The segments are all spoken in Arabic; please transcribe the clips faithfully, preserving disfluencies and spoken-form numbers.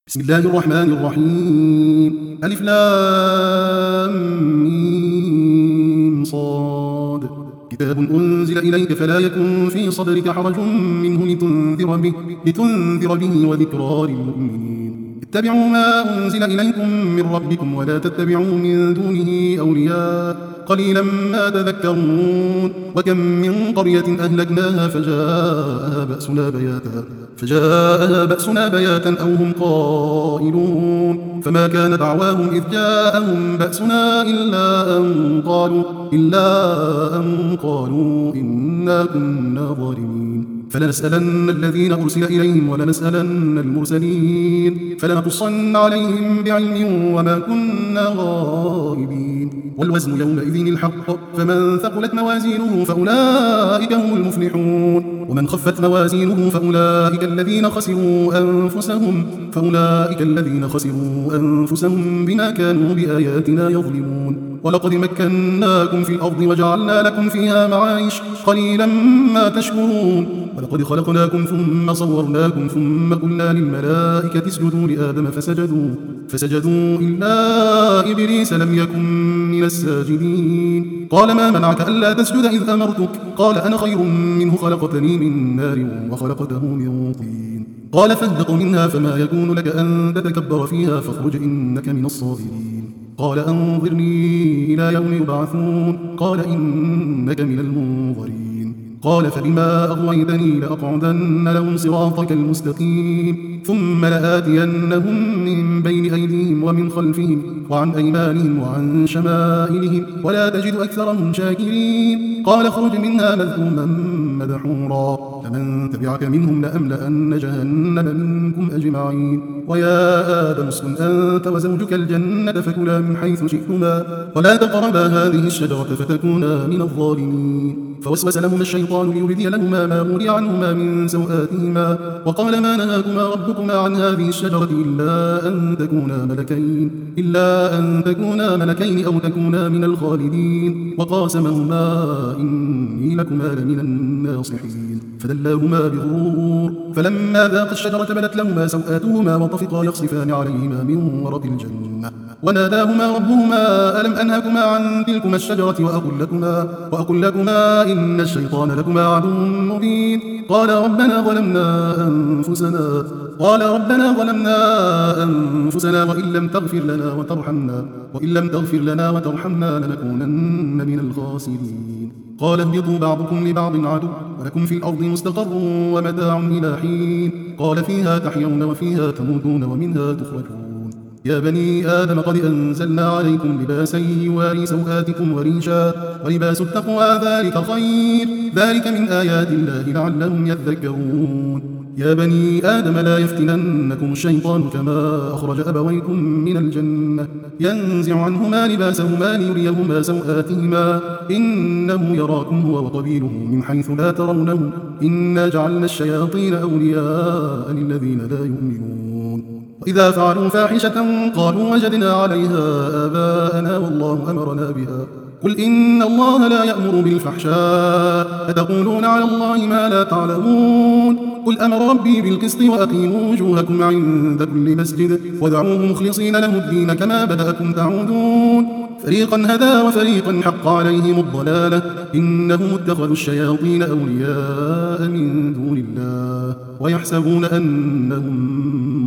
بسم الله الرحمن الرحيم. ألف لام ميم صاد. كتاب أنزل إليك فلا يكن في صدرك حرج منه لتنذر به, لتنذر به وذكرى للمؤمنين. اتبعوا ما أنزل إليكم من ربكم ولا تتبعوا من دونه أولياء قليلا ما تذكرون. وكم من قرية أهلكناها فجاءها بأسنا بياتا فجاءها بأسنا بياتا أو هم قائلون. فما كان دعواهم إذ جاءهم بأسنا إلا أن قالوا إلا أن قالوا إنا كنا ظالمين. فلنسألن الذين أرسل إليهم ولنسألن المرسلين فلنقصن عليهم بعلم وما كنا غائبين. والوزن يومئذ الحق فمن ثقلت موازينه فأولئك هم المفلحون ومن خفت موازينه فأولئك الذين خسروا أنفسهم فأولئك الذين خسروا أنفسهم بما كانوا بآياتنا يظلمون. ولقد مكناكم في الأرض وجعلنا لكم فيها معايش قليلا ما تشكرون. ولقد خلقناكم ثم صورناكم ثم قلنا للملائكة اسجدوا لآدم فسجدوا فسجدوا إلا إبليس لم يكن من الساجدين. قال ما منعك ألا تسجد إذ أمرتك قال أنا خير منه خلقتني من نار وخلقته من طين. قال فاهبط منها فما يكون لك أن تتكبر فيها فاخرج إنك من الصاغرين. قال أنظرني إلى يوم يبعثون قال إنك من المنظرين. قال فبما أغويتني لأقعدن لهم صراطك المستقيم ثم لآتينهم من بين أيديهم ومن خلفهم وعن أيمانهم وعن شمائلهم ولا تجد أكثرهم شاكرين. قال اخرج منها مذءوما مدحورا فمن تبعك منهم لأملأن جهنم منكم أجمعين. ويا آدم اسكن أنت وزوجك الجنة فكلا من حيث شئتما ولا تقربا هذه الشجرة فتكونا من الظالمين. فوسوس لهما الشيطان ليبدي لهما ما وري عنهما من سوآتهما وقال ما نهاكما ربكما عن هذه الشجرة إلا أن تكونا ملكين إلا أن تكونا ملكين أو تكونا من الخالدين. وقاسمهما إني لكما لمن الناصحين فدلاهما بغرور فلما ذاقا الشجرة بدت لهما سوآتهما وطفقا يخصفان عليهما من ورق الجنة وناداهما ربهما ألم أنهكما عن تلكما الشجرة وأقل لكما, وأقل لكما إن الشيطان لكما عدو مبين. قال ربنا ظلمنا أنفسنا قال ربنا ظلمنا أنفسنا وإن لم تغفر لنا وترحمنا وإن لم تغفر لنا وترحمنا لنكونن من الخاسرين. قال اهبطوا بعضكم لبعض عدو ولكم في الأرض مستقر ومتاع إلى حين. قال فيها تحيون وفيها تموتون ومنها تخرجون. يا بني آدم قد أنزلنا عليكم لباسا يواري سوآتكم وريشا ولباس التقوى ذلك خير ذلك من آيات الله لعلهم يذكرون. يا بني آدم لا يفتننكم الشيطان كما أخرج أبويكم من الجنة ينزع عنهما لباسهما ليريهما سوآتهما إنه يراكم هو وقبيله من حيث لا ترونهم إنا جعلنا الشياطين أولياء للذين لا يؤمنون. وإذا فعلوا فاحشة قالوا وجدنا عليها آباءنا والله أمرنا بها قل إن الله لا يأمر بالفحشاء أتقولون على الله ما لا تعلمون. قل أمر ربي بالقسط وأقيموا وجوهكم عند كل مسجد ودعوه مخلصين له الدين كما بدأكم تعودون. فريقا هدى وفريقا حق عليهم الضلالة إنهم اتخذوا الشياطين أولياء من دون الله ويحسبون أنهم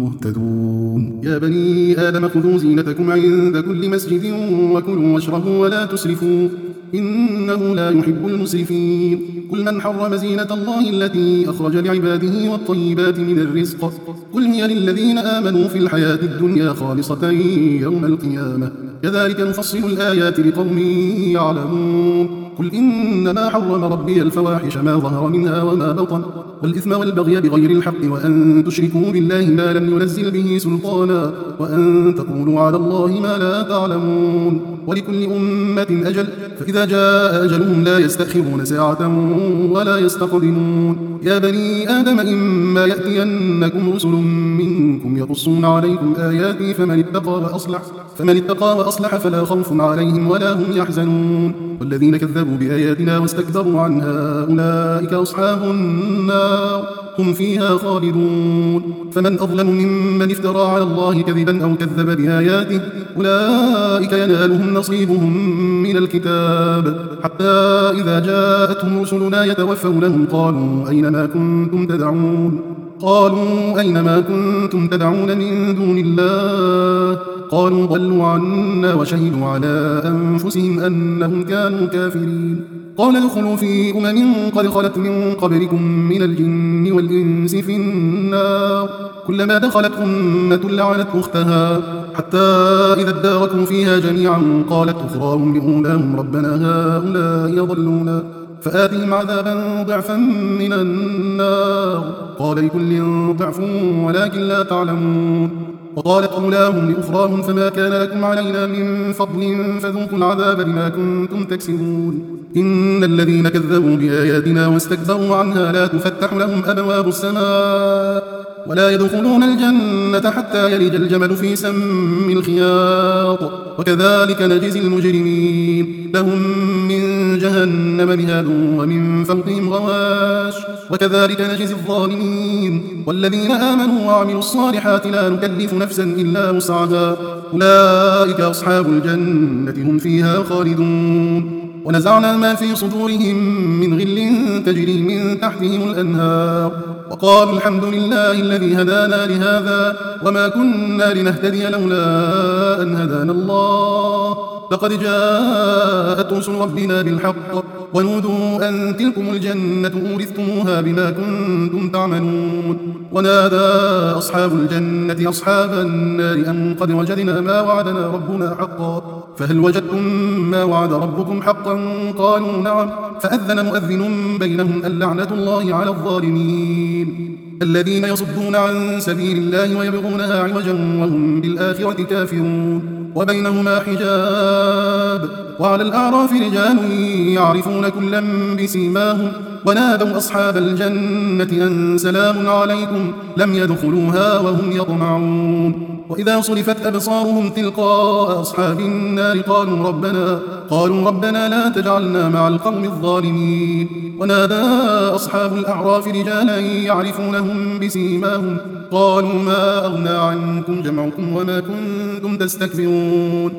مهتدون. يا بني آدم خذوا زينتكم عند كل مسجد وكلوا واشربوا ولا تسرفوا إنه لا يحب المسرفين. قل من حرم زينة الله التي أخرج لعباده والطيبات من الرزق قل هي للذين آمنوا في الحياة الدنيا خالصة يوم القيامة كذلك نفصل الآيات لقوم يعلمون. قل إنما حرم ربي الفواحش ما ظهر منها وما بطن والإثم والبغي بغير الحق وأن تشركوا بالله ما لم ينزل به سلطانا وأن تقولوا على الله ما لا تعلمون. ولكل أمة أجل فإذا جاء أجلهم لا يستأخرون ساعة ولا يستقدمون. يا بني آدم إما يأتينكم رسل منكم يقصون عليكم آياتي فمن اتقى وأصلح فمن اتقى وأصلح فلا خوف عليهم ولا هم يحزنون. والذين كذبوا بآياتنا واستكبروا عنها أولئك أصحاب النار هم فيها خالدون. فمن أظلم ممن افترى على الله كذبا أو كذب بآياته أولئك ينالهم نصيبهم من الكتاب حتى إذا جاءتهم رسلنا يتوفونهم قالوا أين ما كنتم تدعون قالوا أين ما كنتم تدعون من دون الله قالوا ضلوا عنا وشهدوا على أنفسهم أنهم كانوا كافرين. قال ادخلوا في أمم قد خلت من قبلكم من الجن والإنس في النار كلما دخلت أمة لعنت أختها حتى إذا اداركوا فيها جميعا قالت أخراهم لأولاهم ربنا هؤلاء يضلونا فآتهم عذابا ضعفا من النار قال لكل ضعف ولكن لا تعلمون. وقالت أولاهم لأخراهم فما كان لكم علينا من فضل فذوقوا العذاب بما كنتم تكسبون. إن الذين كذبوا بآياتنا واستكبروا عنها لا تفتح لهم أبواب السماء ولا يدخلون الجنة حتى يلج الجمل في سم الخياط وكذلك نجزي المجرمين. لهم من جهنم مهاد ومن فوقهم غواش وكذلك نجزي الظالمين. والذين آمنوا وعملوا الصالحات لا نكلف نفسا إلا وسعها أولئك أصحاب الجنة هم فيها خالدون. ونزعنا ما في صدورهم من غل تجري من تحتهم الأنهار وقالوا الحمد لله الذي هدانا لهذا وما كنا لنهتدي لولا أن هدانا الله لقد جاءت رسل ربنا بالحق ونودوا أن تلكم الجنة أورثتموها بما كنتم تعملون. ونادى أصحاب الجنة أصحاب النار أن قد وجدنا ما وعدنا ربنا حقا فهل وجدتم ما وعد ربكم حقا قالوا نعم فأذن مؤذن بينهم اللعنة الله على الظالمين. الذين يصدون عن سبيل الله ويبغونها عوجا وهم بالآخرة كافرون وبينهما حجاب. وعلى الأعراف رجال يعرفون كلا بسيماهم ونادوا أصحاب الجنة أن سلام عليكم لم يدخلوها وهم يطمعون. وإذا صرفت أبصارهم تلقاء أصحاب النار قالوا ربنا قالوا ربنا لا تجعلنا مع القوم الظالمين. ونادى أصحاب الأعراف رجالا يعرفونهم بسيماهم قالوا ما أغنى عنكم جمعكم وما كنتم تستكبرون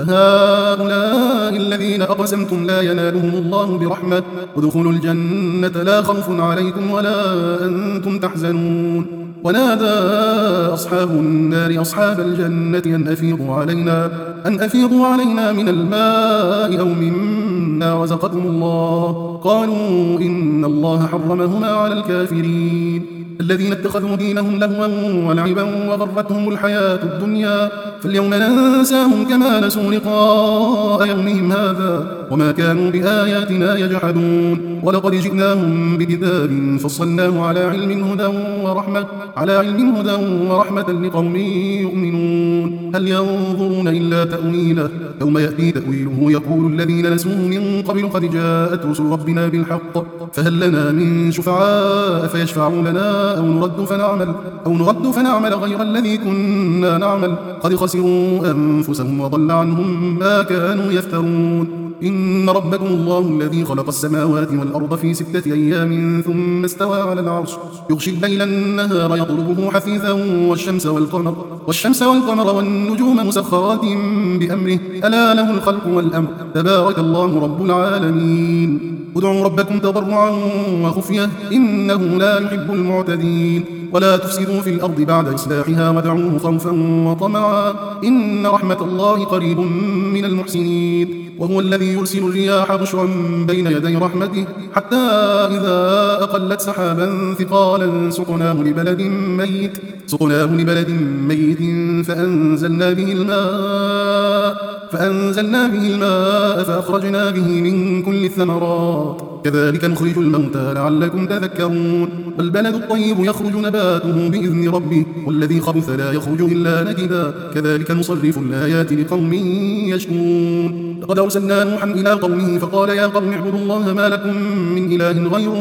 هؤلاء الذين أقسمتم لا ينالهم الله برحمة ادخلوا الجنة لا خوف عليكم ولا أنتم تحزنون. ونادى أصحاب النار أصحاب الجنة أن أفيضوا علينا أن أفيضوا علينا من الماء أو مما رزقكم الله قالوا إن الله حرمهما على الكافرين. الذين اتخذوا دينهم لهوا ولعبا وغرتهم الحياة الدنيا فاليوم ننساهم كما نسوا لقاء يومهم هذا وما كانوا بآياتنا يجحدون. ولقد جئناهم بكتاب فصلناه على علم هدى ورحمة على علم هدى ورحمة لقوم يؤمنون. هل ينظرون إلا تأويله يوم يأتي تأويله يقول الذين نسوه من قبل قد جاءت رسل ربنا بالحق فهل لنا من شفعاء فيشفعوا لنا أو نرد فنعمل أو نرد فنعمل غير الذي كنا نعمل قد خسروا أنفسهم وضل عنهم ما كانوا يفترون. إن ربكم الله الذي خلق السماوات والأرض في ستة أيام ثم استوى على العرش يغشي الليل النهار يطلبه حثيثا والشمس والقمر والشمس والقمر والنجوم مسخرات بأمره ألا له الخلق والأمر تبارك الله رب العالمين. ادعوا ربكم تضرعا وخفية إنه لا يحب المعتدين. ولا تفسدوا في الأرض بعد إصلاحها وادعوه خوفا وطمعا إن رحمة الله قريب من المحسنين. وهو الذي يرسل الرياح بشرا بين يدي رحمته حتى إذا أقلت سحابا ثقالا سقناه لبلد ميت سقناه لبلد ميت فأنزلنا به الماء فأنزلنا به الماء فأخرجنا به من كل الثمرات كذلك نخرج الموتى لعلكم تذكرون. والبلد الطيب يخرج نباته بإذن ربه والذي خبث لا يخرج إلا نكدا كذلك نصرف الآيات لقوم يشكرون. لقد أرسلنا نوحا إلى قومه فقال يا قوم اعبدوا الله ما لكم من إله غيره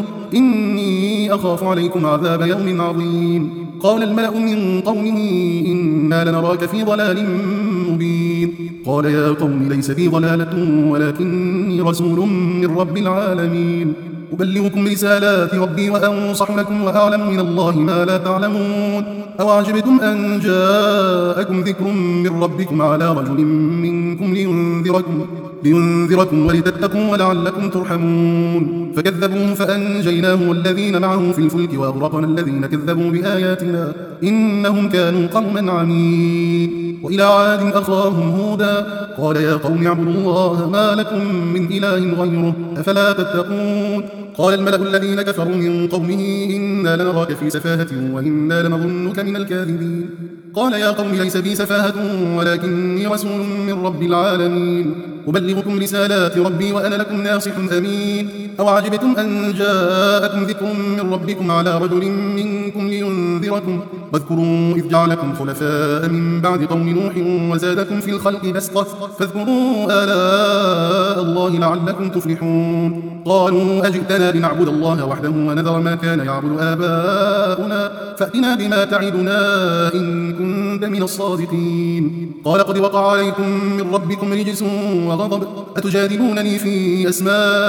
إني أخاف عليكم عذاب يوم عظيم. قال الملأ من قومه إنا لنراك في ضلال مبين. قال يا قوم ليس بي ضلالة ولكني رسول من رب العالمين. أبلغكم رسالات ربي وأنصح لكم وأعلم من الله ما لا تعلمون. أوعجبتم أن جاءكم ذكر من ربكم على رجل منكم لينذركم, لينذركم ولتتقوا ولعلكم ترحمون. فكذبوه فأنجيناه والذين معه في الفلك وأغرقنا الذين كذبوا بآياتنا إنهم كانوا قوما عمين. وإلى عاد أخاهم هودا قال يا قوم اعبدوا الله ما لكم من إله غيره أفلا تتقون. قال الملأ الذين كفروا من قومه إنا لنراك في سفاهة وإنا لنظنك من الكاذبين. قال يا قوم ليس بي سفاهة ولكني رسول من رب العالمين أبلغكم رسالات ربي وأنا لكم ناصح أمين. أوعجبتم أن جاءكم ذكر من ربكم على رجل منكم لينذركم واذكروا إذ جعلكم خلفاء من بعد قوم نوح وزادكم في الخلق بسطة فاذكروا آلاء الله لعلكم تفلحون. قالوا أجئتنا لنعبد الله وحده ونذر ما كان يعبد آباؤنا فأتنا بما تعدنا إن كنت من الصادقين. قال قد وقع عليكم من ربكم رجس وغضب أتجادلونني في أسماء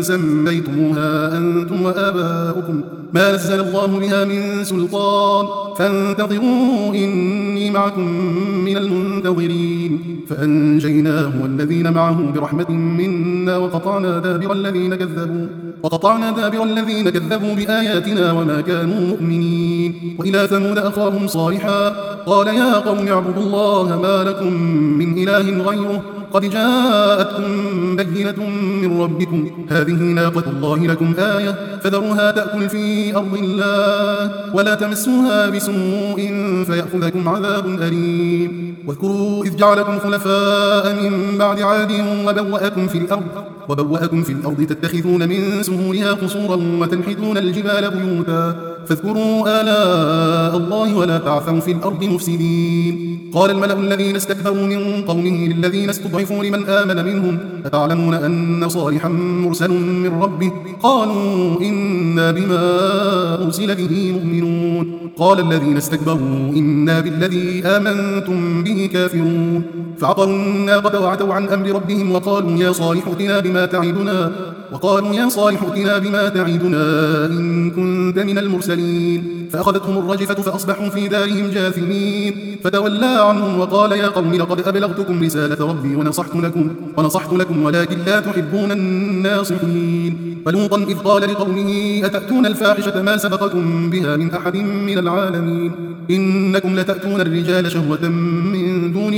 سميتموها أنتم وآباؤكم ما نزل الله بها من سلطان فانتظروا إني معكم من المنتظرين. فأنجيناه والذين معه برحمة منا وقطعنا دابر الذين كذبوا وقطعنا دابر الذين كذبوا بآياتنا وما كانوا مؤمنين. وإلى ثمود أخاهم صالحا قال يا قوم اعبدوا الله ما لكم من إله غيره قد جاءتكم بينة من ربكم هذه ناقة الله لكم آية فذروها تأكل في أرض الله ولا تمسوها بسوء فيأخذكم عذاب أليم. واذكروا إذ جعلكم خلفاء من بعد عاد وبوأكم في الأرض وبوأكم في الأرض تتخذون من سهولها قصورا وتنحتون الجبال بيوتا فاذكروا آلاء الله ولا تعثوا في الأرض مفسدين. قال الملأ الذين استكبروا من قومه للذين استضعفوا لمن آمن منهم أتعلمون أن صالحا مرسل من ربه قالوا إنا بما أرسل به مؤمنون. قال الذين استكبروا إنا بالذي آمنتم به كافرون. فعقروا الناقة وعتوا عن أمر ربهم وقالوا يا صالح ائتنا بما تعدنا وقالوا يا صالح ائتنا بما تعدنا إن كنت من المرسلين. فأخذتهم الرجفة فأصبحوا في دارهم جاثمين. فتولى عنهم وقال يا قوم لقد أبلغتكم رسالة ربي ونصحت لكم ونصحت لكم ولكن لا تحبون الناصحين. فلوطا إذ قال لقومه أتأتون الفاحشة ما سبقكم بها من أحد من العالمين إنكم لتأتون الرجال شهوة من دون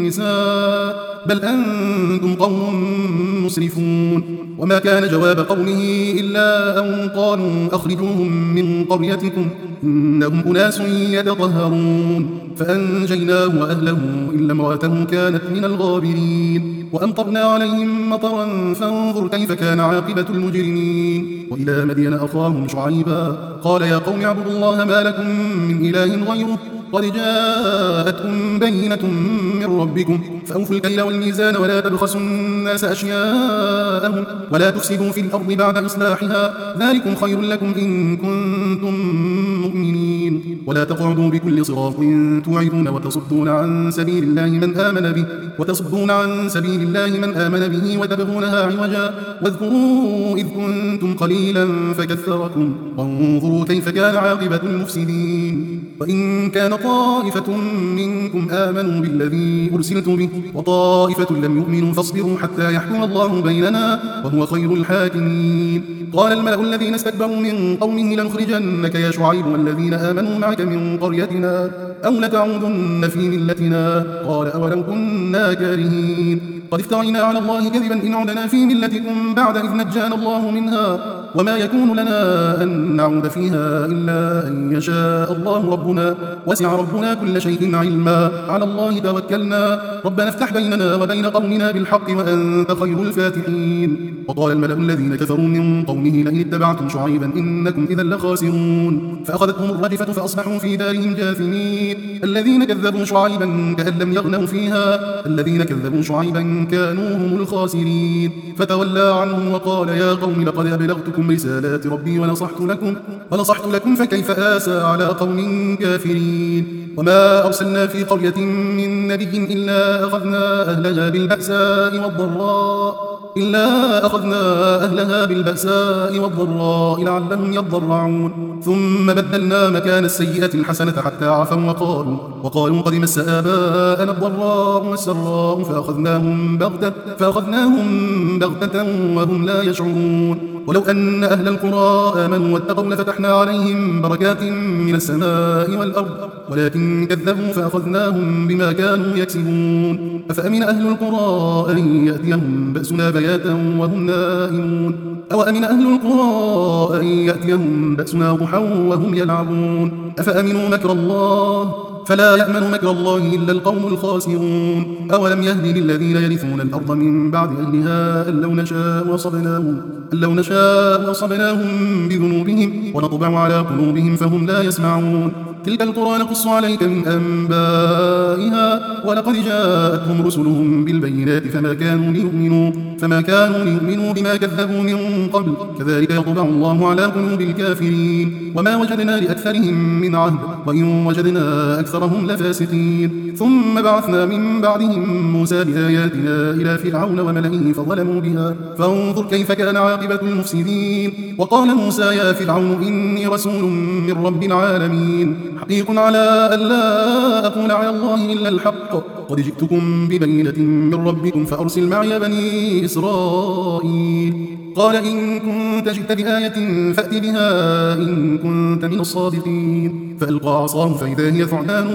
النساء بل أنتم قوم مسرفون. وما كان جواب قومه إلا أن قالوا أخرجوهم من قريتكم إنهم أناس يتطهرون. فأنجيناه وأهله إلا امرأته كانت من الغابرين. وأمطرنا عليهم مطرا فانظر كيف كان عاقبة المجرمين. وإلى مدين أخاهم شعيبا قال يا قوم اعبدوا الله ما لكم من إله غيره قد جاءتكم بينة من ربكم فأوفوا الكيل والميزان ولا تبخسوا الناس أشياءهم ولا تفسدوا في الأرض بعد إصلاحها ذلكم خير لكم إن كنتم مؤمنين. ولا تقعدوا بكل صراط توعدون وتصدون عن سبيل الله من آمن به وتصدون عن سبيل الله من آمن به وتبغونها عوجا واذكروا إذ كنتم قليلا فكثركم وانظروا كيف كان عاقبة المفسدين. وإن كان طائفة منكم آمنوا بالذي أرسلت به وطائفة لم يؤمنوا فاصبروا حتى يحكم الله بيننا وهو خير الحاكمين. قال الملأ الذين استكبروا من قومه لنخرجنك يا شعيب والذين آمنوا معك من قريتنا أو لتعودن في ملتنا قال أولو كنا كارهين. قد افترينا على الله كذبا إن عدنا في ملتكم بعد إذ نجانا الله منها وما يكون لنا أن نعود فيها إلا أن يشاء الله ربنا وسع ربنا كل شيء علما على الله توكلنا ربنا افتح بيننا وبين قومنا بالحق وأنت خير الفاتحين. وقال الملأ الذين كفروا من قومه لئن اتبعتم شعيبا إنكم إذا لخاسرون. فأخذتهم الرجفة فأصبحوا في دارهم جاثمين. الذين كذبوا شعيبا كأن لم يغنوا فيها الذين كذبوا شعيبا كانوا هم الخاسرين. فتولى عنهم وقال يا قوم لقد أبلغتكم بلغتم رسالات ربي ونصحت لكم ونصحت لكم فكيف آسى على قوم كافرين. وما أرسلنا في قرية من نبي إلا أخذنا أهلها بالبأساء والضراء إلا أخذنا أهلها بالبأساء والضراء لعلهم يضرعون. ثم بدلنا مكان السيئة الحسنة حتى عفوا وقالوا وقالوا قد مس آباءنا الضراء والسراء فأخذناهم بغتة فأخذناهم بغتة وهم لا يشعرون. ولو أن أهل القرى آمنوا واتقوا لفتحنا عليهم بركات من السماء والأرض ولكن كذبوا فأخذناهم بما كانوا يكسبون. أفأمن أهل القرى أن يأتيهم بأسنا بياتا وهم نائمون أو أمن أهل القرى أن يأتيهم بأسنا ضحى وهم يلعبون. أفأمنوا مكر الله فلا يأمن مكر الله إلا القوم الخاسرون. أولم يهد للذين يرثون الأرض من بعد أهلها أن لو نشاء وصبناهم أن لو نشاء وصبناهم بذنوبهم ونطبع على قلوبهم فهم لا يسمعون. تلك القرى نقص عليك من أنبائها ولقد جاءتهم رسلهم بالبينات فما كانوا ليؤمنوا فما كانوا ليؤمنوا بما كذبوا من قبل كذلك يطبع الله على قلوب الكافرين. وما وجدنا لأكثرهم من عهد وإن وجدنا أكثرهم لفاسقين. ثم بعثنا من بعدهم موسى بآياتنا إلى فرعون وملئه فظلموا بها فانظر كيف كان عاقبة المفسدين. وقال موسى يا فرعون إني رسول من رب العالمين حقيق على أن لا أقول على الله إلا الحق قد جئتكم ببينة من ربكم فأرسل معي بني إسرائيل. قال إن كنت جئت بآية فأت بها إن كنت من الصادقين. فألقى عصاه فإذا هي ثعبان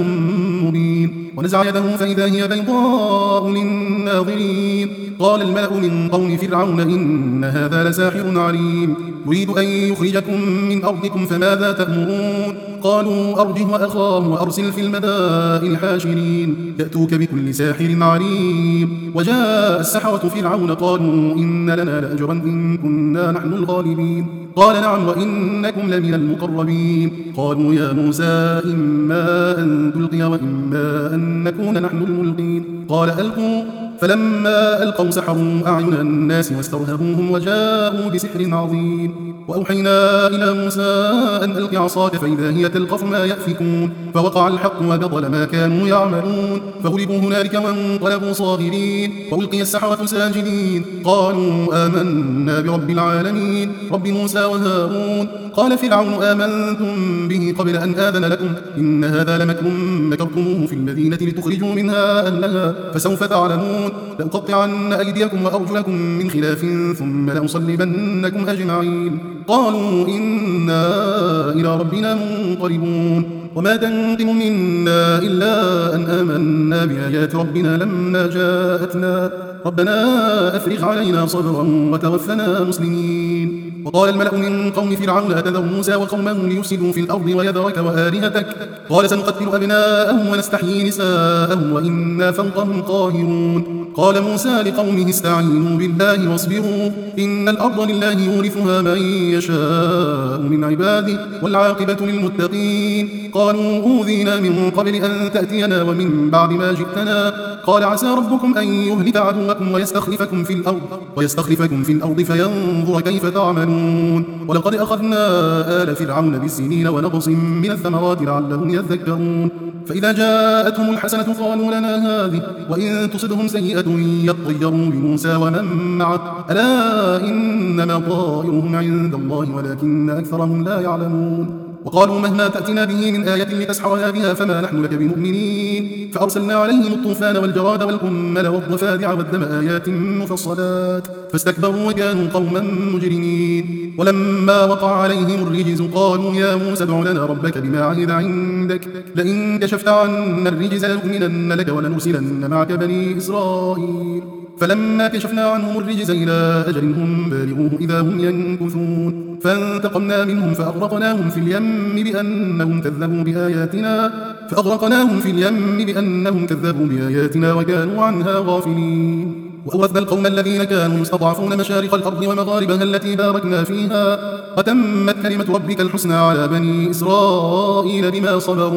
مبين ونزع يده فإذا هي بيضاء للناظرين. قال الملأ من قوم فرعون إن هذا لساحر عليم يريد أن يخرجكم من أرضكم فماذا تأمرون. قالوا أرجه وأخاه وأرسل في المدائن حاشرين يأتوك بكل ساحر عليم. وجاء السحرة فرعون قالوا إن لنا لأجرا إن كنا نحن الغالبين. قال نعم وإنكم لمن المقربين. قالوا يا موسى إما أن تلقي وإما أن نكون نحن الملقين. قال ألقوا فلما ألقوا سحروا أعين الناس واسترهبوهم وجاءوا بسحر عظيم. وأوحينا إلى موسى أن ألق عصاك فإذا هي تلقف ما يأفكون. فوقع الحق وبطل ما كانوا يعملون فغلبوا هنالك وانقلبوا صاغرين وألقي السحرة ساجدين قالوا آمنا برب العالمين رب موسى وهارون. قال فرعون آمنتم به قبل أن آذن لكم إن هذا لمكر مكرتموه في المدينة لتخرجوا منها أهلها فسوف تعلمون. لأقطعن أيديكم وأرجلكم من خلاف ثم لأصلبنكم أجمعين. قالوا إنا إلى ربنا منقلبون. وما تنقم منا إلا أن آمنا بآيات ربنا لما جاءتنا ربنا أفرغ علينا صبرا وتوفنا مسلمين. وقال الملأ من قوم فرعون أتذر موسى وقومه ليفسدوا في الأرض ويذرك وآلهتك قال سنقتل أبناءهم ونستحيي نساءهم وإنا فوقهم قاهرون. قال موسى لقومه استعينوا بالله واصبروا إن الأرض لله يورثها من يشاء من عباده والعاقبة للمتقين. قالوا أوذينا من قبل أن تأتينا ومن بعد ما جئتنا قال عسى ربكم أن يهلك عدوكم ويستخلفكم في الأرض ويستخلفكم في الأرض فينظر كيف تعملون. ولقد أخذنا آل فرعون بالسنين ونقص من الثمرات لعلهم يذكرون. فإذا جاءتهم الحسنة قالوا لنا هذه وإن تصبهم سيئة يطيروا بموسى ومن معه ألا إنما طائرهم عند الله ولكن أكثرهم لا يعلمون. وقالوا مهما تأتنا به من آية لتسحرنا بها فما نحن لك بمؤمنين. فأرسلنا عليهم الطوفان والجراد والقمل والضفادع والدم آيات مفصلات فاستكبروا وكانوا قوما مجرمين. ولما وقع عليهم الرجز قالوا يا موسى ادع لنا ربك بما عهد عندك لئن كشفت عنا الرجز لنؤمنن لك ولنرسلن معك بني إسرائيل. فلما كشفنا عنهم الرجز إلى أجل هم بالغوه إذا هم ينكثون فانتقمنا منهم فأغرقناهم في اليم بأنهم كذبوا بآياتنا فأغرقناهم في اليم بأنهم كذبوا بآياتنا وكانوا عنها غافلين. وأورثنا القوم الذين كانوا يستضعفون مشارق الأرض ومغاربها التي باركنا فيها وتمت كلمة ربك الحسنى على بني إسرائيل بما صبروا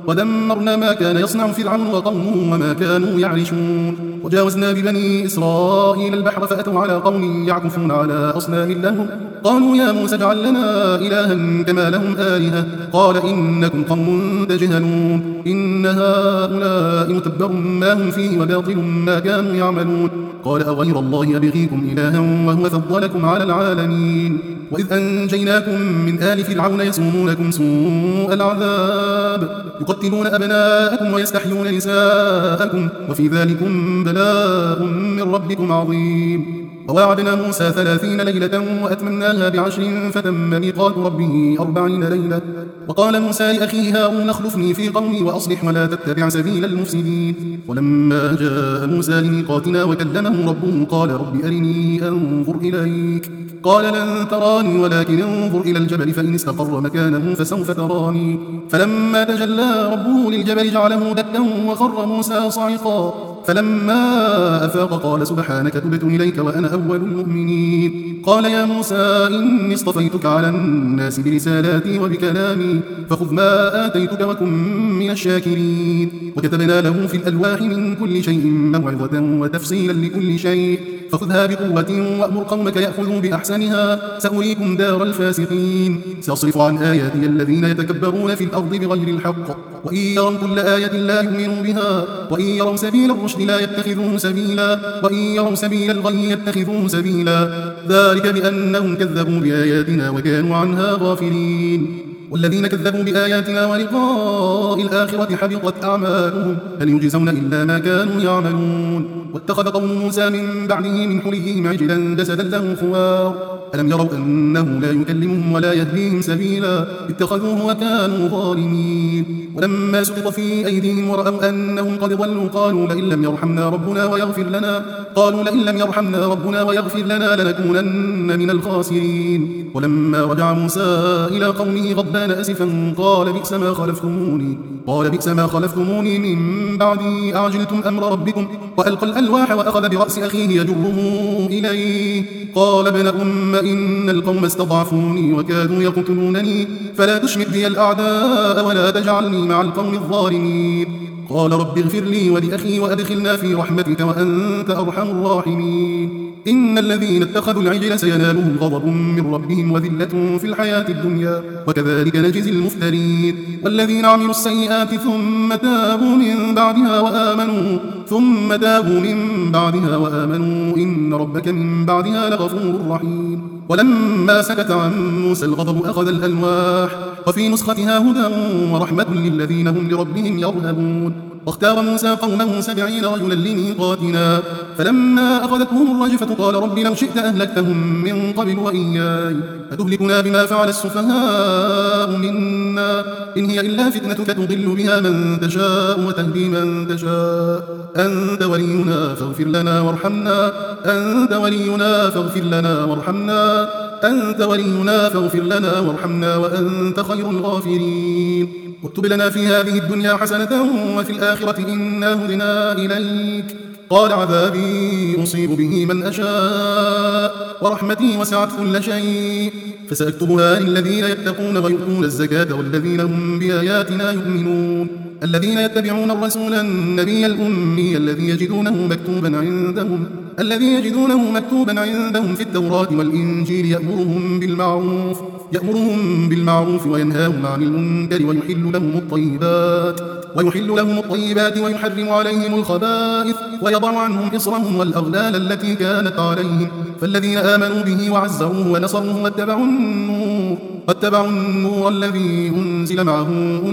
ودمرنا ما كان يصنع فرعون وقومه وما كانوا يعرشون وجاوزنا ببني إسرائيل البحر فأتوا على قوم يعكفون على أصنام لهم قالوا يا موسى اجعل لنا إلها كما لهم آلهة قال إنكم قوم تجهلون إن هؤلاء متبر ما هم فيه وباطل ما كانوا يعملون قال أغير الله أبغيكم إلها وهو فضلكم على العالمين وإذ أنجيناكم من آل فرعون يسومونكم سوء العذاب يقتلون أبناءكم ويستحيون نساءكم وفي ذلكم بلاء من ربكم عظيم وواعدنا موسى ثلاثين ليلة وأتممناها بعشر فتم ميقات ربه أربعين ليلة وقال موسى لأخيه هارون اخلفني في قومي وأصلح ولا تتبع سبيل المفسدين ولما جاء موسى لميقاتنا وكلمه ربه قال رب أرني أنظر إليك قال لن تراني ولكن انظر إلى الجبل فإن استقر مكانه فسوف تراني فلما تجلى ربه للجبل جعله دكا وخر موسى صعقا فلما أفاق قال سبحانك تبت إليك وأنا أول المؤمنين قال يا موسى إني اصطفيتك على الناس برسالاتي وبكلامي فخذ ما آتيتك وكن من الشاكرين وكتبنا له في الألواح من كل شيء موعظة وتفصيلا لكل شيء فخذها بقوة وأمر قومك يأخذوا بأحسنها سأريكم دار الفاسقين سأصرف عن آياتي الذين يتكبرون في الأرض بغير الحق وإن يروا كل آية لا يؤمنوا بها وإن يروا سبيل الرشد لا يتخذوه سبيلا وإن يروا سبيل الغي يتخذوه سبيلا ذلك بأنهم كذبوا بآياتنا وكانوا عنها غافلين والذين كذبوا بآياتنا ولقاء الآخرة حبطت أعمالهم هل يجزون إلا ما كانوا يعملون واتخذ قوم موسى من بعده من حليهم عجلا جسدا له خوار ألم يروا أنه لا يكلمهم ولا يهديهم سبيلا اتخذوه وكانوا ظالمين ولما سقط في أيديهم ورأوا أنهم قد ضلوا قالوا لئن لم يرحمنا ربنا ويغفر لنا قالوا لئن لم يرحمنا ربنا ويغفر لنا لنكونن من الخاسرين ولما رجع موسى إلى قومه غضبان أسفا قال بئس ما خلفتموني قال بئس ما خلفتموني من بعدي أعجلتم أمر ربكم وألقى الألواح وأخذ برأس أخيه يجره إليه قال ابن أم إن القوم استضعفوني وكادوا يقتلونني فلا تشمت بي الأعداء ولا تجعلني مع القوم الظالمين قال رب اغفر لي ولأخي وأدخلنا في رحمتك وأنت أرحم الراحمين إن الذين اتخذوا العجل سينالهم غضب من ربهم وذلة في الحياة الدنيا وكذلك نجزي المفترين والذين عملوا السيئات ثم تابوا من بعدها وآمنوا ثم تابوا من بعدها وآمنوا إن ربك من بعدها لغفور رحيم ولما سكت عن موسى الغضب أخذ الألواح وفي نسختها هدى ورحمة للذين هم لربهم يرهبون واختار موسى قومه سبعين رجلا لميقاتنا فلما أخذتهم الرجفة قال رب لو شئت أهلكتهم من قبل وإياي أتهلكنا بما فعل السفهاء منا إن هي إلا فتنتك تضل بها من تشاء وتهدي من تشاء أنت ولينا فاغفر لنا وارحمنا أنت ولينا فاغفر لنا وارحمنا أنت ولينا فاغفر لنا وارحمنا وأنت خير الغافرين واكتب لنا في هذه الدنيا حسنة وفي الآخرة إنا هدنا إليك قال عذابي أصيب به من أشاء ورحمتي وسعت كل شيء فسأكتبها للذين يتقون ويؤتون الزكاة والذين هم بآياتنا يؤمنون الذين يتبعون الرسول النبي الأمي الذي يجدونه مكتوبا عندهم الذي يجدونه مكتوبا عندهم في التوراة والإنجيل يأمرهم بالمعروف يأمرهم بالمعروف وينهاهم عن المنكر ويحل لهم الطيبات ويحل لهم الطيبات ويحرم عليهم الخبائث ويضع عنهم إصرهم والأغلال التي كانت عليهم فالذين آمنوا به وعزروه ونصروه واتبعوا النور واتبعوا النور الذي أنزل معه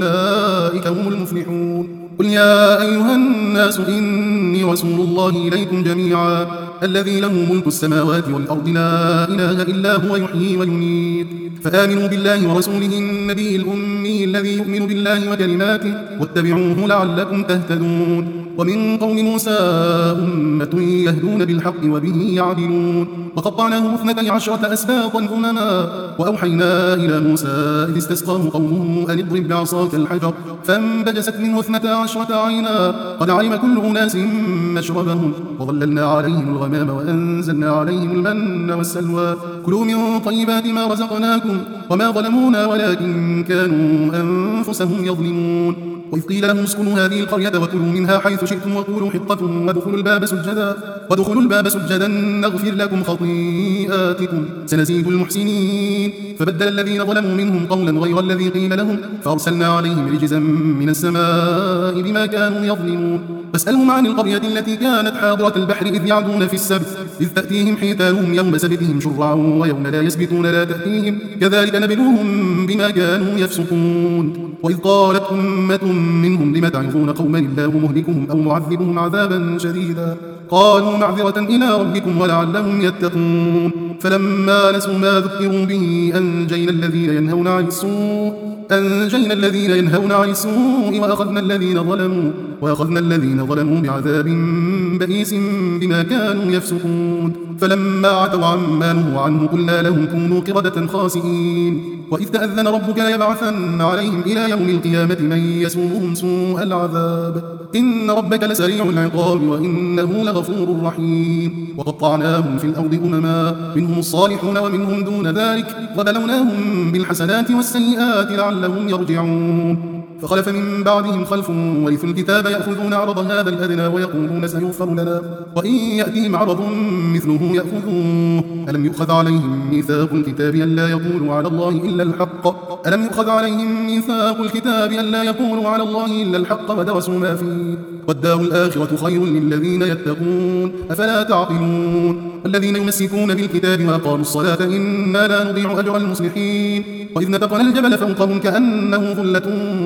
أولئك هم المفلحون قل يا أيها الناس إني رسول الله إليكم جميعا الذي له ملك السماوات والأرض لا إله إلا هو يحيي ويميت فآمنوا بالله ورسوله النبي الأمي الذي يؤمن بالله وكلماته واتبعوه لعلكم تهتدون ومن قوم موسى أمة يهدون بالحق وبه يعدلون وقطعناهم اثنتي عشرة أسباطا أمما وأوحينا إلى موسى إذ استسقاه قومه أن اضرب بعصاك الحجر فانبجست منه اثنتا عشرة عينا قد علم كل أناس مشربهم وظللنا عليهم الغمام وأنزلنا عليهم المن والسلوى كلوا من طيبات ما رزقناكم وما ظلمونا ولكن كانوا أنفسهم يظلمون وإذ قيل لهم اسكنوا هذه القرية وكلوا منها حيث شئتم وقولوا حطة وادخلوا الباب سجدا وادخلوا الباب سجدا نغفر لكم خطيئاتكم سنزيد المحسنين. فبدل الذين ظلموا منهم قولا غير الذي قيل لهم فأرسلنا عليهم رجزا من السماء بما كانوا يظلمون. فاسألهم عن القرية التي كانت حاضرة البحر إذ يعدون في السبت إذ تأتيهم حيتانهم يوم سبتهم شرعا ويوم لا يسبتون لا تأتيهم كذلك نبلوهم بما كانوا يفسقون. وإذ قالت أمة منهم لم تعظون قوما الله مهلكهم أو معذبهم عذابا شديدا قالوا معذرة إلى ربكم ولعلهم يتقون. فلما نسوا ما ذكروا به أنجينا الذين ينهون عن السوء أنجينا الذين ينهون عن السوء وأخذنا الذين ظلموا وأخذنا الذين ظلموا بعذاب بئيس بما كانوا يفسقون. فلما عتوا عما نهوا عنه قلنا لهم كونوا قردة خاسئين. وإذ تأذن ربك ليبعثن عليهم إلى يوم القيامة من يسومهم سوء العذاب إن ربك لسريع العقاب وإنه لغفور رحيم. وقطعناهم في الأرض أمما منهم الصالحون ومنهم دون ذلك وبلوناهم بالحسنات والسيئات لعلهم يرجعون. فخلف من بعدهم خلف ورثوا الكتاب يأخذون عرض هذا الأدنى ويقولون سيغفر لنا وإن يأتيهم عرض مثله يأخذوه. ألم يؤخذ عليهم ميثاق الكتاب ألا يقولوا على الله إلا الحق ألم يؤخذ عليهم ميثاق الكتاب ألا يقولوا على الله إلا الحق ودرسوا ما فيه والدار الآخرة خير للذين يتقون أفلا تعقلون. الذين يمسكون بالكتاب وأقاموا الصلاة إنا لا نضيع أجر المصلحين. وإذ نتقنا الجبل فوقهم كأنه ظلة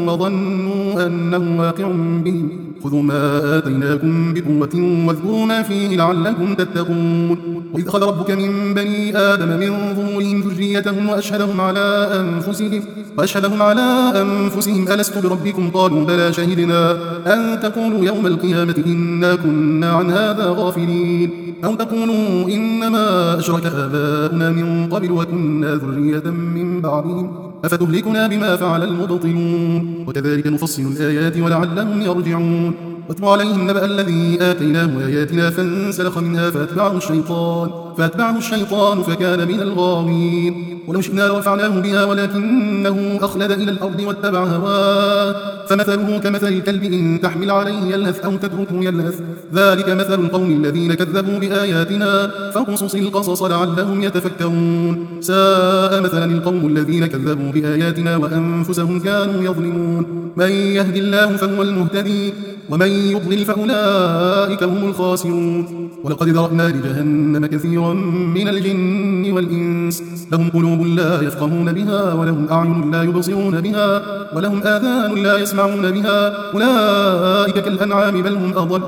وظنوا أنه واقع بهم خذوا ما آتيناكم بقوة واذكروا ما فيه لعلكم تتقون. وإذ أخذ ربك من بني آدم من ظهورهم ذريتهم وأشهدهم على أنفسهم وأشهدهم على أنفسهم ألست بربكم قالوا بلى شهدنا أن تقولوا يوم القيامة إنا كنا عن هذا غافلين أو تقولوا إنما أشرك آباؤنا من قبل وكنا ذرية من بعدهم أفتهلكنا بما فعل المبطلون وكذلك نفصل الآيات ولعلهم يرجعون. واتل عليهم نبأ الذي آتيناه آياتنا فانسلخ منها فأتبعه الشيطان فأتبعه الشيطان فكان من الغاوين. ولو شئنا لرفعناه بها ولكنه أخلد إلى الأرض واتبع هواه فمثله كمثل الكلب إن تحمل عليه يلهث أو تتركه يلهث ذلك مثل القوم الذين كذبوا بآياتنا فاقصص القصص لعلهم يتفكرون. ساء مثلا القوم الذين كذبوا بآياتنا وأنفسهم كانوا يظلمون. من يهد الله فهو المهتدي ومن يضلل فأولئك هم الخاسرون. ولقد ذرأنا لجهنم كثيرا من الجن والإنس لهم قلوب لا يفقهون بها ولهم أعين لا يبصرون بها ولهم آذان لا يسمعون بها أولئك كالأنعام بل هم أضل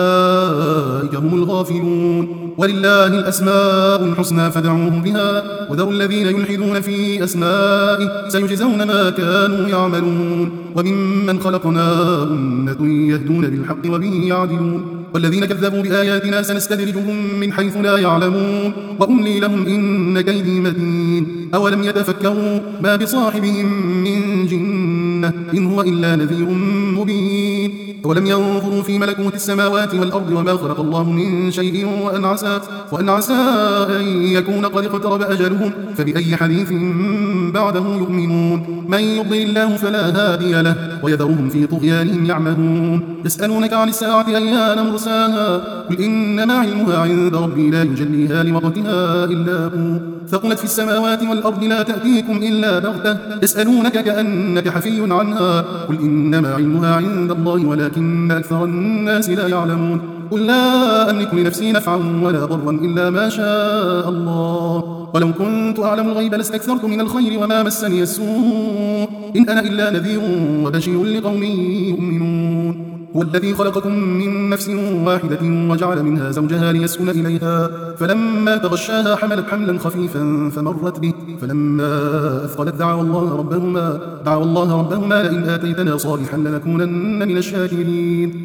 أولئك هم الغافلون. ولله الأسماء الحسنى فادعوه بها وذروا الذين يلحدون في أسمائه سيجزون ما كانوا يعملون. وممن خلقنا أمة يهدون بالحق وبه يعدلون. والذين كذبوا بآياتنا سنستدرجهم من حيث لا يعلمون وأملي لهم إن كيدي متين. أولم يتفكروا ما بصاحبهم من جنة إن هو إلا نذير مبين. ولم ينظروا في ملكوت السماوات والأرض وما خلق الله من شيء وأن عسى, وأن عسى أن يكون قد اقترب أجلهم فبأي حديث بعده يؤمنون. من يضلل الله فلا هادي له ويذرهم في طغيانهم يعمهون. يسألونك عن الساعة أيان مرساها قل إنما علمها عند ربي لا يجليها لوقتها إلا هو ثقلت في السماوات والأرض لا تأتيكم إلا بغتة يسألونك كأنك حفي عنها قل إنما علمها عند الله ولكن أكثر الناس لا يعلمون. قل لا أملك لنفسي نفعا ولا ضرا إلا ما شاء الله ولو كنت أعلم الغيب لاستكثرت من الخير وما مسني السوء إن أنا إلا نذير وبشير لقوم يؤمنون. هو الذي خلقكم من نفس واحدة وجعل منها زوجها ليسكن إليها فلما تغشاها حملت حملا خفيفا فمرت به فلما أثقلت دعوا الله ربهما, دعوا الله ربهما لئن آتيتنا صالحا لنكونن من الشاكرين.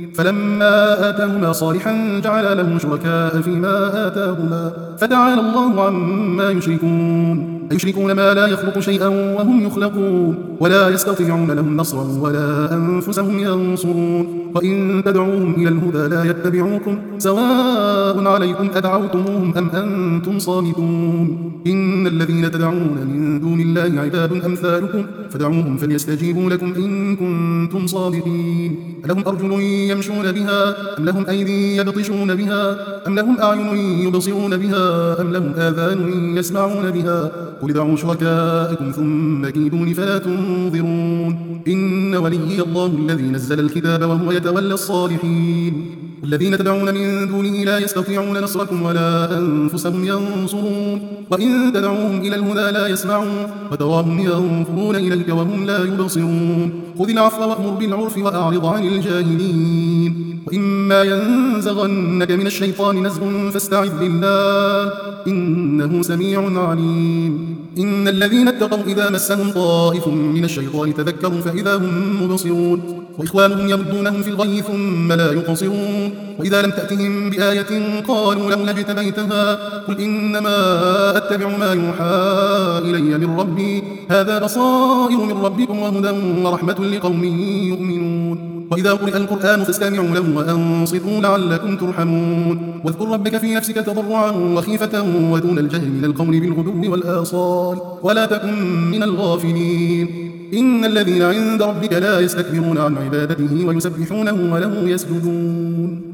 فلما آتاهما صالحا جعل له شركاء فيما آتاهما فتعالى الله عما يشركون أيشركون ما لا يخلق شيئا وهم يخلقون ولا يستطيعون لهم نصرا ولا أنفسهم ينصرون وإن تدعوهم إلى الهدى لا يتبعوكم سواء عليكم أدعوتموهم أم أنتم صامتون إن الذين تدعون من دون الله عباد أمثالكم فدعوهم فليستجيبوا لكم إن كنتم صادقين ألهم أرجل يمشون بها أم لهم أيدي يبطشون بها أم لهم أعين يبصرون بها أم لهم آذان يسمعون بها قل ادعوا شركاءكم ثم كيدون فلا تنظرون إن وليي الله الذي نزل الكتاب وهو يتولى الصالحين الذين تدعون من دونه لا يستطيعون نصركم ولا أنفسهم ينصرون وإن تدعوهم إلى الهدى لا يسمعون وتراهم ينظرون إليك وهم لا يبصرون خذ العفو وأمر بالعرف وأعرض عن الجاهلين وإما ينزغنك من الشيطان نزغ فاستعذ بالله إنه سميع عليم إن الذين اتقوا إذا مسهم طائف من الشيطان تذكروا فإذا هم مبصرون وإخوانهم يمدونهم في الغي ثم لا يقصرون وإذا لم تأتهم بآية قالوا لولا اجتبيتها قل إنما أتبع ما يوحى إلي من ربي هذا بصائر من ربكم وهدى ورحمة لقوم يؤمنون وإذا قرئ القرآن فاستمعوا له وأنصتوا لعلكم ترحمون واذكر ربك في نفسك تضرعا وخيفة ودون الجهل من القول بالغدو والآصال ولا تكن من الغافلين إن الذين عند ربك لا يستكبرون عن عبادته ويسبحونه وله يسجدون